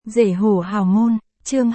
Rể hổ hào môn, chương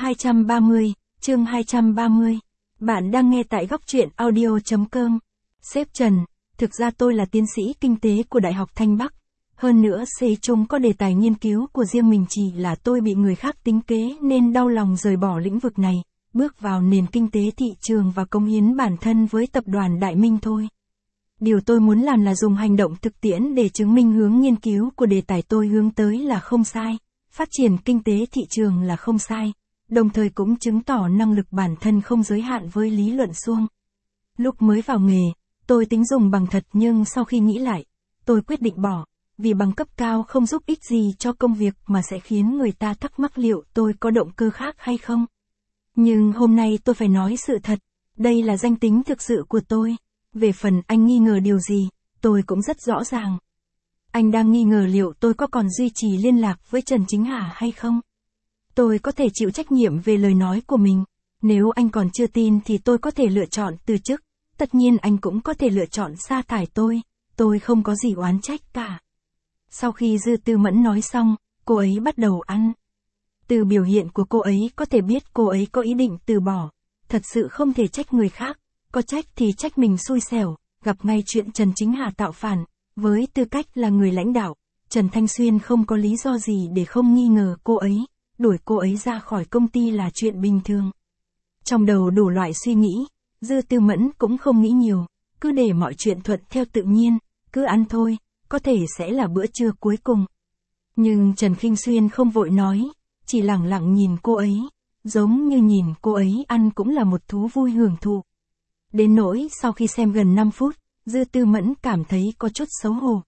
230. Bạn đang nghe tại góc truyện audio.com. Sếp Trần, thực ra tôi là tiến sĩ kinh tế của Đại học Thanh Bắc. Hơn nữa chúng có đề tài nghiên cứu của riêng mình, chỉ là tôi bị người khác tính kế nên đau lòng rời bỏ lĩnh vực này, bước vào nền kinh tế thị trường và cống hiến bản thân với tập đoàn Đại Minh thôi. Điều tôi muốn làm là dùng hành động thực tiễn để chứng minh hướng nghiên cứu của đề tài tôi hướng tới là không sai. Phát triển kinh tế thị trường là không sai, đồng thời cũng chứng tỏ năng lực bản thân không giới hạn với lý luận suông. Lúc mới vào nghề, tôi tính dùng bằng thật nhưng sau khi nghĩ lại, tôi quyết định bỏ, vì bằng cấp cao không giúp ích gì cho công việc mà sẽ khiến người ta thắc mắc liệu tôi có động cơ khác hay không. Nhưng hôm nay tôi phải nói sự thật, đây là danh tính thực sự của tôi. Về phần anh nghi ngờ điều gì, tôi cũng rất rõ ràng. Anh đang nghi ngờ liệu tôi có còn duy trì liên lạc với Trần Chính Hà hay không? Tôi có thể chịu trách nhiệm về lời nói của mình. Nếu anh còn chưa tin thì tôi có thể lựa chọn từ chức. Tất nhiên anh cũng có thể lựa chọn sa thải tôi không có gì oán trách cả. Sau khi Dư Tư Mẫn nói xong, cô ấy bắt đầu ăn. Từ biểu hiện của cô ấy có thể biết cô ấy có ý định từ bỏ. Thật sự không thể trách người khác, có trách thì trách mình xui xẻo, gặp ngay chuyện Trần Chính Hà tạo phản. Với tư cách là người lãnh đạo, Trần Thanh Xuyên không có lý do gì để không nghi ngờ cô ấy, đuổi cô ấy ra khỏi công ty là chuyện bình thường. Trong đầu đủ loại suy nghĩ, Dư Tư Mẫn cũng không nghĩ nhiều, cứ để mọi chuyện thuận theo tự nhiên, cứ ăn thôi, có thể sẽ là bữa trưa cuối cùng. Nhưng Trần Khinh Xuyên không vội nói, chỉ lẳng lặng nhìn cô ấy, giống như nhìn cô ấy ăn cũng là một thú vui hưởng thụ. Đến nỗi sau khi xem gần 5 phút, Dư Tư Mẫn cảm thấy có chút xấu hổ.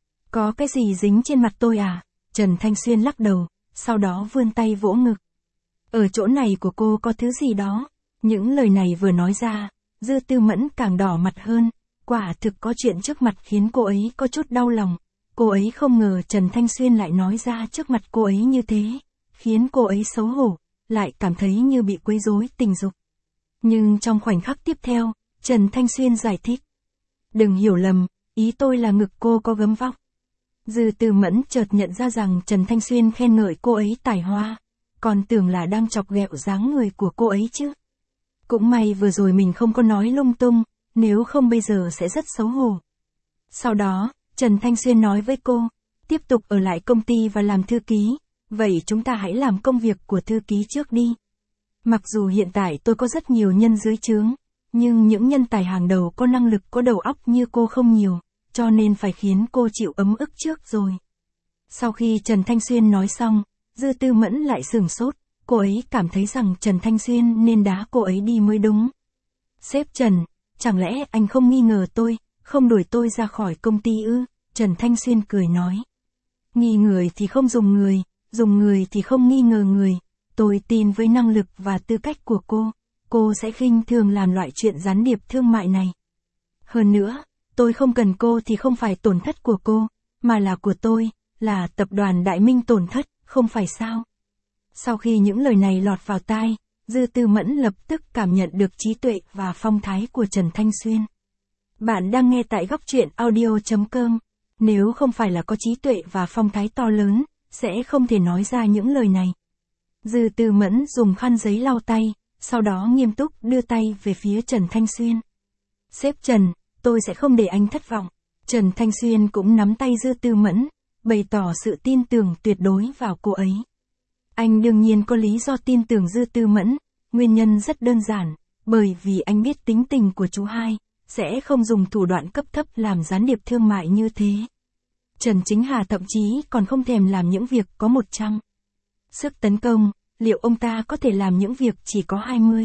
Có cái gì dính trên mặt tôi à? Trần Thanh Xuyên lắc đầu, sau đó vươn tay vỗ ngực. Ở chỗ này của cô có thứ gì đó. Những lời này vừa nói ra, Dư Tư Mẫn càng đỏ mặt hơn. Quả thực có chuyện trước mặt khiến cô ấy có chút đau lòng. Cô ấy không ngờ Trần Thanh Xuyên lại nói ra trước mặt cô ấy như thế, khiến cô ấy xấu hổ, lại cảm thấy như bị quấy rối tình dục. Nhưng trong khoảnh khắc tiếp theo, Trần Thanh Xuyên giải thích. Đừng hiểu lầm, ý tôi là ngực cô có gấm vóc. Dư Tư Mẫn chợt nhận ra rằng Trần Thanh Xuyên khen ngợi cô ấy tài hoa, còn tưởng là đang chọc ghẹo dáng người của cô ấy chứ. Cũng may vừa rồi mình không có nói lung tung, nếu không bây giờ sẽ rất xấu hổ. Sau đó, Trần Thanh Xuyên nói với cô, tiếp tục ở lại công ty và làm thư ký, vậy chúng ta hãy làm công việc của thư ký trước đi. Mặc dù hiện tại tôi có rất nhiều nhân dưới trướng, nhưng những nhân tài hàng đầu có năng lực có đầu óc như cô không nhiều, cho nên phải khiến cô chịu ấm ức trước rồi. Sau khi Trần Thanh Xuyên nói xong, Dư Tư Mẫn lại sửng sốt, cô ấy cảm thấy rằng Trần Thanh Xuyên nên đá cô ấy đi mới đúng. Sếp Trần, chẳng lẽ anh không nghi ngờ tôi, không đuổi tôi ra khỏi công ty ư? Trần Thanh Xuyên cười nói. Nghi người thì không dùng người thì không nghi ngờ người. Tôi tin với năng lực và tư cách của cô sẽ khinh thường làm loại chuyện gián điệp thương mại này. Hơn nữa, tôi không cần cô thì không phải tổn thất của cô, mà là của tôi, là tập đoàn Đại Minh tổn thất, không phải sao? Sau khi những lời này lọt vào tai, Dư Tư Mẫn lập tức cảm nhận được trí tuệ và phong thái của Trần Thanh Xuyên. Bạn đang nghe tại góc truyện audio.com, nếu không phải là có trí tuệ và phong thái to lớn, sẽ không thể nói ra những lời này. Dư Tư Mẫn dùng khăn giấy lau tay, sau đó nghiêm túc đưa tay về phía Trần Thanh Xuyên. Sếp Trần, tôi sẽ không để anh thất vọng. Trần Thanh Xuyên cũng nắm tay Dư Tư Mẫn, bày tỏ sự tin tưởng tuyệt đối vào cô ấy. Anh đương nhiên có lý do tin tưởng Dư Tư Mẫn, nguyên nhân rất đơn giản, bởi vì anh biết tính tình của chú hai, sẽ không dùng thủ đoạn cấp thấp làm gián điệp thương mại như thế. Trần Chính Hà thậm chí còn không thèm làm những việc có 100. Sức tấn công, liệu ông ta có thể làm những việc chỉ có 20?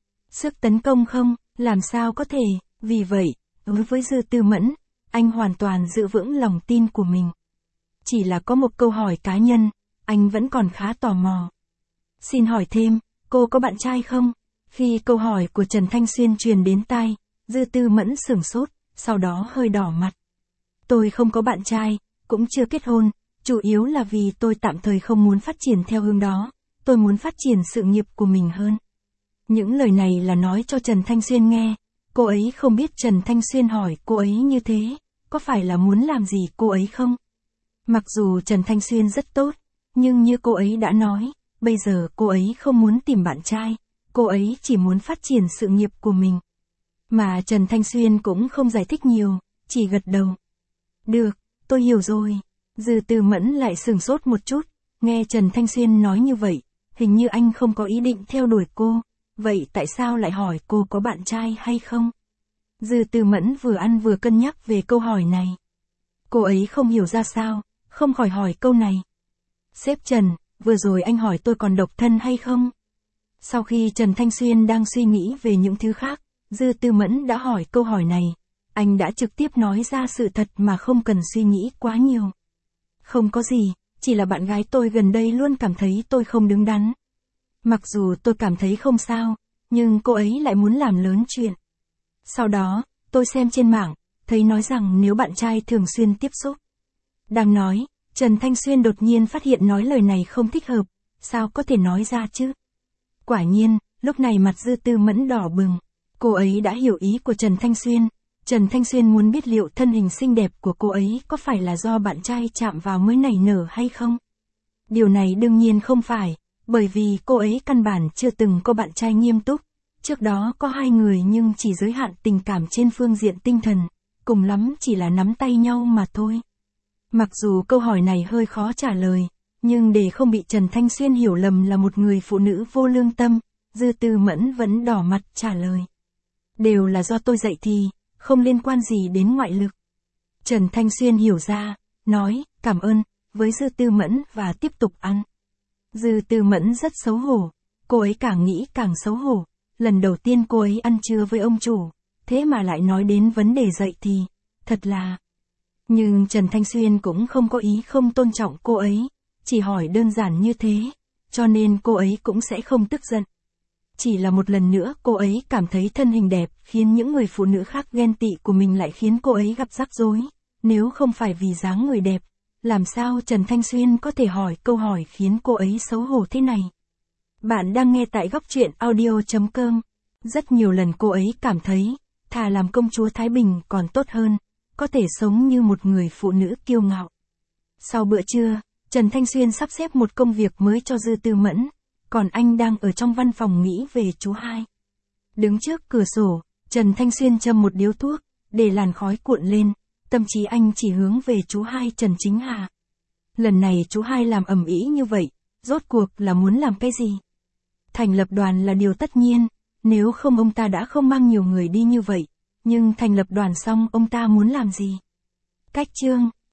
Sức tấn công không, làm sao có thể, vì vậy, đối với Dư Tư Mẫn, anh hoàn toàn giữ vững lòng tin của mình. Chỉ là có một câu hỏi cá nhân, anh vẫn còn khá tò mò. Xin hỏi thêm, cô có bạn trai không? Khi câu hỏi của Trần Thanh Xuyên truyền đến tai, Dư Tư Mẫn sửng sốt, sau đó hơi đỏ mặt. Tôi không có bạn trai, cũng chưa kết hôn, chủ yếu là vì tôi tạm thời không muốn phát triển theo hướng đó, tôi muốn phát triển sự nghiệp của mình hơn. Những lời này là nói cho Trần Thanh Xuyên nghe, cô ấy không biết Trần Thanh Xuyên hỏi cô ấy như thế, có phải là muốn làm gì cô ấy không? Mặc dù Trần Thanh Xuyên rất tốt, nhưng như cô ấy đã nói, bây giờ cô ấy không muốn tìm bạn trai, cô ấy chỉ muốn phát triển sự nghiệp của mình. Mà Trần Thanh Xuyên cũng không giải thích nhiều, chỉ gật đầu. Được, tôi hiểu rồi. Dư Tư Mẫn lại sửng sốt một chút, nghe Trần Thanh Xuyên nói như vậy, hình như anh không có ý định theo đuổi cô, vậy tại sao lại hỏi cô có bạn trai hay không? Dư Tư Mẫn vừa ăn vừa cân nhắc về câu hỏi này. Cô ấy không hiểu ra sao, không khỏi hỏi câu này. Sếp Trần, vừa rồi anh hỏi tôi còn độc thân hay không? Sau khi Trần Thanh Xuyên đang suy nghĩ về những thứ khác, Dư Tư Mẫn đã hỏi câu hỏi này. Anh đã trực tiếp nói ra sự thật mà không cần suy nghĩ quá nhiều. Không có gì, chỉ là bạn gái tôi gần đây luôn cảm thấy tôi không đứng đắn. Mặc dù tôi cảm thấy không sao, nhưng cô ấy lại muốn làm lớn chuyện. Sau đó, tôi xem trên mạng, thấy nói rằng nếu bạn trai thường xuyên tiếp xúc. Đang nói, Trần Thanh Xuyên đột nhiên phát hiện nói lời này không thích hợp, sao có thể nói ra chứ? Quả nhiên, lúc này mặt Dư Tư Mẫn đỏ bừng. Cô ấy đã hiểu ý của Trần Thanh Xuyên. Trần Thanh Xuyên muốn biết liệu thân hình xinh đẹp của cô ấy có phải là do bạn trai chạm vào mới nảy nở hay không? Điều này đương nhiên không phải, bởi vì cô ấy căn bản chưa từng có bạn trai nghiêm túc. Trước đó có 2 người nhưng chỉ giới hạn tình cảm trên phương diện tinh thần, cùng lắm chỉ là nắm tay nhau mà thôi. Mặc dù câu hỏi này hơi khó trả lời, nhưng để không bị Trần Thanh Xuyên hiểu lầm là một người phụ nữ vô lương tâm, Dư Tư Mẫn vẫn đỏ mặt trả lời. Đều là do tôi dạy thì, không liên quan gì đến ngoại lực. Trần Thanh Xuyên hiểu ra, nói, cảm ơn, với Dư Tư Mẫn và tiếp tục ăn. Dư Tư Mẫn rất xấu hổ, cô ấy càng nghĩ càng xấu hổ. Lần đầu tiên cô ấy ăn trưa với ông chủ, thế mà lại nói đến vấn đề dạy thì, thật là... Nhưng Trần Thanh Xuyên cũng không có ý không tôn trọng cô ấy, chỉ hỏi đơn giản như thế, cho nên cô ấy cũng sẽ không tức giận. Chỉ là một lần nữa cô ấy cảm thấy thân hình đẹp khiến những người phụ nữ khác ghen tị của mình lại khiến cô ấy gặp rắc rối, nếu không phải vì dáng người đẹp, làm sao Trần Thanh Xuyên có thể hỏi câu hỏi khiến cô ấy xấu hổ thế này. Bạn đang nghe tại góc truyện audio.com. Rất nhiều lần cô ấy cảm thấy, thà làm công chúa Thái Bình còn tốt hơn, có thể sống như một người phụ nữ kiêu ngạo. Sau bữa trưa, Trần Thanh Xuyên sắp xếp một công việc mới cho Dư Tư Mẫn, còn anh đang ở trong văn phòng nghĩ về chú hai. Đứng trước cửa sổ, Trần Thanh Xuyên châm một điếu thuốc, để làn khói cuộn lên, tâm trí anh chỉ hướng về chú hai Trần Chính Hà. Lần này chú hai làm ầm ĩ như vậy, rốt cuộc là muốn làm cái gì? Thành lập đoàn là điều tất nhiên, nếu không ông ta đã không mang nhiều người đi như vậy, nhưng thành lập đoàn xong ông ta muốn làm gì? Cách chương